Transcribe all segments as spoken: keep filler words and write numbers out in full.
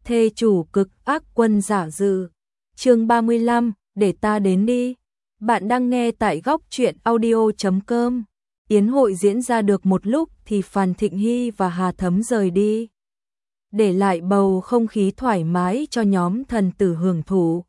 Thê chủ cực ác quân giả dự. Chương ba mươi lăm, để ta đến đi. Bạn đang nghe tại góc truyện audio chấm com. Yến hội diễn ra được một lúc thì Phan Thịnh Hy và Hà Thấm rời đi, để lại bầu không khí thoải mái cho nhóm thần tử hưởng thụ.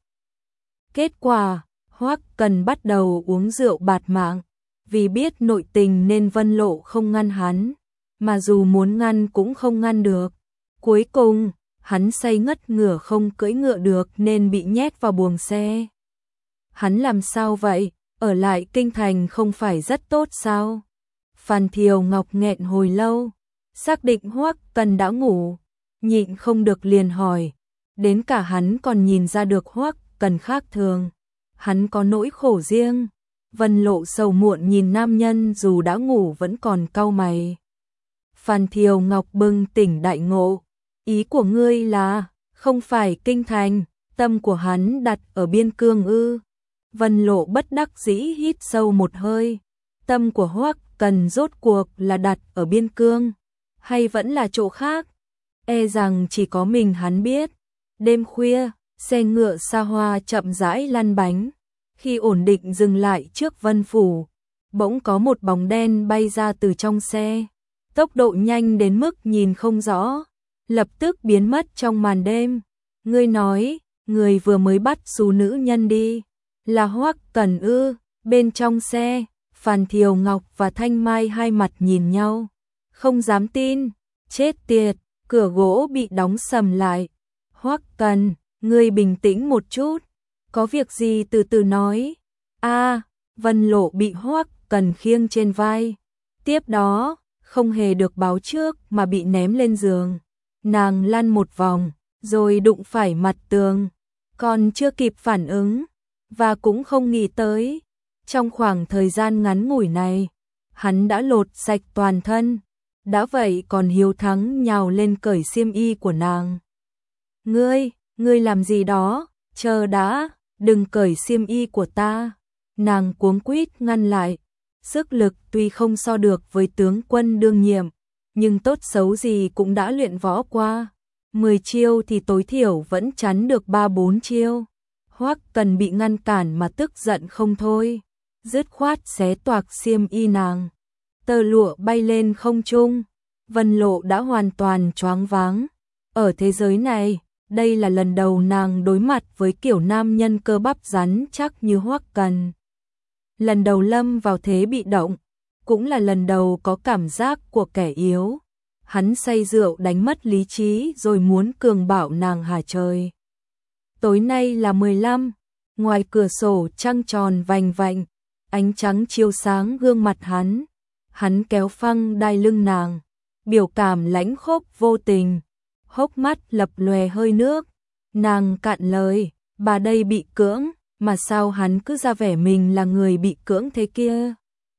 Kết quả, Hoắc Cần bắt đầu uống rượu bạt mạng, vì biết nội tình nên Vân Lộ không ngăn hắn, mà dù muốn ngăn cũng không ngăn được. Cuối cùng, hắn say ngất ngửa không cưỡi ngựa được nên bị nhét vào buồng xe. Hắn làm sao vậy? Ở lại kinh thành không phải rất tốt sao? Phan Thiều Ngọc nghẹn hồi lâu, xác định Hoắc Cần đã ngủ, nhịn không được liền hỏi. Đến cả hắn còn nhìn ra được Hoắc Cần khác thường, hắn có nỗi khổ riêng. Vân Lộ sầu muộn nhìn nam nhân dù đã ngủ vẫn còn cau mày. Phan Thiều Ngọc bừng tỉnh đại ngộ. Ý của ngươi là, không phải kinh thành, tâm của hắn đặt ở biên cương ư? Vân Lộ bất đắc dĩ hít sâu một hơi. Tâm của Hoắc Cần rốt cuộc là đặt ở biên cương, hay vẫn là chỗ khác? E rằng chỉ có mình hắn biết. Đêm khuya, xe ngựa xa hoa chậm rãi lăn bánh. Khi ổn định dừng lại trước Vân Phủ, bỗng có một bóng đen bay ra từ trong xe. Tốc độ nhanh đến mức nhìn không rõ, lập tức biến mất trong màn đêm. Ngươi nói, người vừa mới bắt xù nữ nhân đi, là Hoắc Cần ư? Bên trong xe, Phan Thiều Ngọc và Thanh Mai hai mặt nhìn nhau, không dám tin. Chết tiệt, cửa gỗ bị đóng sầm lại. Hoắc Cần, ngươi bình tĩnh một chút, có việc gì từ từ nói. A, Vân Lộ bị Hoắc Cần khiêng trên vai, tiếp đó, không hề được báo trước mà bị ném lên giường. Nàng lăn một vòng, rồi đụng phải mặt tường, còn chưa kịp phản ứng, và cũng không nghĩ tới. Trong khoảng thời gian ngắn ngủi này, hắn đã lột sạch toàn thân, đã vậy còn hiếu thắng nhào lên cởi xiêm y của nàng. Ngươi, ngươi làm gì đó, chờ đã, đừng cởi xiêm y của ta. Nàng cuống quýt ngăn lại, sức lực tuy không so được với tướng quân đương nhiệm, nhưng tốt xấu gì cũng đã luyện võ qua. Mười chiêu thì tối thiểu vẫn chắn được ba bốn chiêu. Hoắc Cần bị ngăn cản mà tức giận không thôi, dứt khoát xé toạc xiêm y nàng. Tơ lụa bay lên không trung, Vân Lộ đã hoàn toàn choáng váng. Ở thế giới này, đây là lần đầu nàng đối mặt với kiểu nam nhân cơ bắp rắn chắc như Hoắc Cần. Lần đầu lâm vào thế bị động, cũng là lần đầu có cảm giác của kẻ yếu. Hắn say rượu đánh mất lý trí rồi muốn cường bạo nàng hà trời. Tối nay là mười lăm, ngoài cửa sổ trăng tròn vành vạnh, ánh trắng chiếu sáng gương mặt hắn. Hắn kéo phăng đai lưng nàng, biểu cảm lãnh khốc vô tình, hốc mắt lập lòe hơi nước. Nàng cạn lời, bà đây bị cưỡng, mà sao hắn cứ ra vẻ mình là người bị cưỡng thế kia?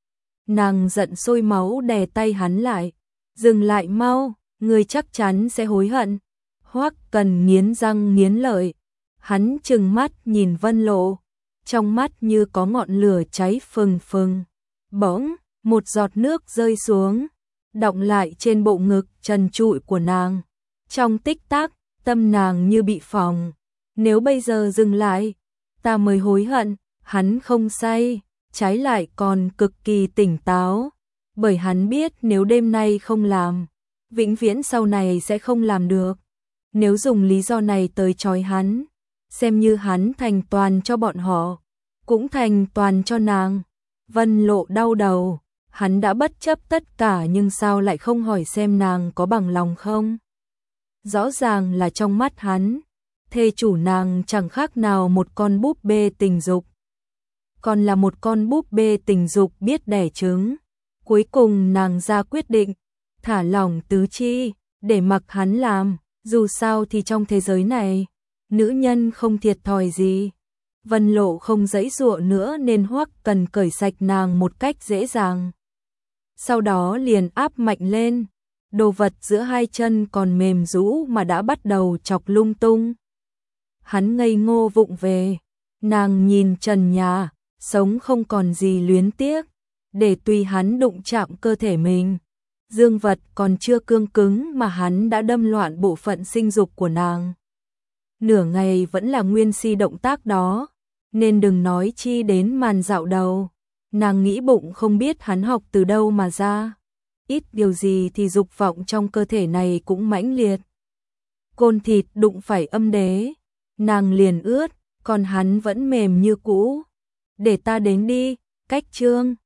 Nàng giận sôi máu đè tay hắn lại, dừng lại mau, người chắc chắn sẽ hối hận. Hoắc Cần nghiến răng nghiến lợi, hắn trừng mắt nhìn Vân Lộ, trong mắt như có ngọn lửa cháy phừng phừng. Bỗng, một giọt nước rơi xuống, đọng lại trên bộ ngực trần trụi của nàng. Trong tích tắc, tâm nàng như bị phỏng. Nếu bây giờ dừng lại, ta mới hối hận. Hắn không say, trái lại còn cực kỳ tỉnh táo, bởi hắn biết nếu đêm nay không làm, vĩnh viễn sau này sẽ không làm được. Nếu dùng lý do này tới trói hắn, xem như hắn thành toàn cho bọn họ, cũng thành toàn cho nàng. Vân Lộ đau đầu, hắn đã bất chấp tất cả nhưng sao lại không hỏi xem nàng có bằng lòng không? Rõ ràng là trong mắt hắn, thê chủ nàng chẳng khác nào một con búp bê tình dục. Còn là một con búp bê tình dục biết đẻ trứng. Cuối cùng nàng ra quyết định, thả lỏng tứ chi, để mặc hắn làm. Dù sao thì trong thế giới này, nữ nhân không thiệt thòi gì. Vân Lộ không giãy giụa nữa nên Hoắc Cần cởi sạch nàng một cách dễ dàng. Sau đó liền áp mạnh lên, đồ vật giữa hai chân còn mềm rũ mà đã bắt đầu chọc lung tung. Hắn ngây ngô vụng về, nàng nhìn trần nhà, sống không còn gì luyến tiếc, để tùy hắn đụng chạm cơ thể mình. Dương vật còn chưa cương cứng mà hắn đã đâm loạn bộ phận sinh dục của nàng. nửa ngày vẫn là nguyên si động tác đó, nên đừng nói chi đến màn dạo đầu. Nàng nghĩ bụng không biết hắn học từ đâu mà ra. Ít điều gì thì dục vọng trong cơ thể này cũng mãnh liệt. Côn thịt đụng phải âm đế, nàng liền ướt, còn hắn vẫn mềm như cũ. Để ta đến đi, cách trương.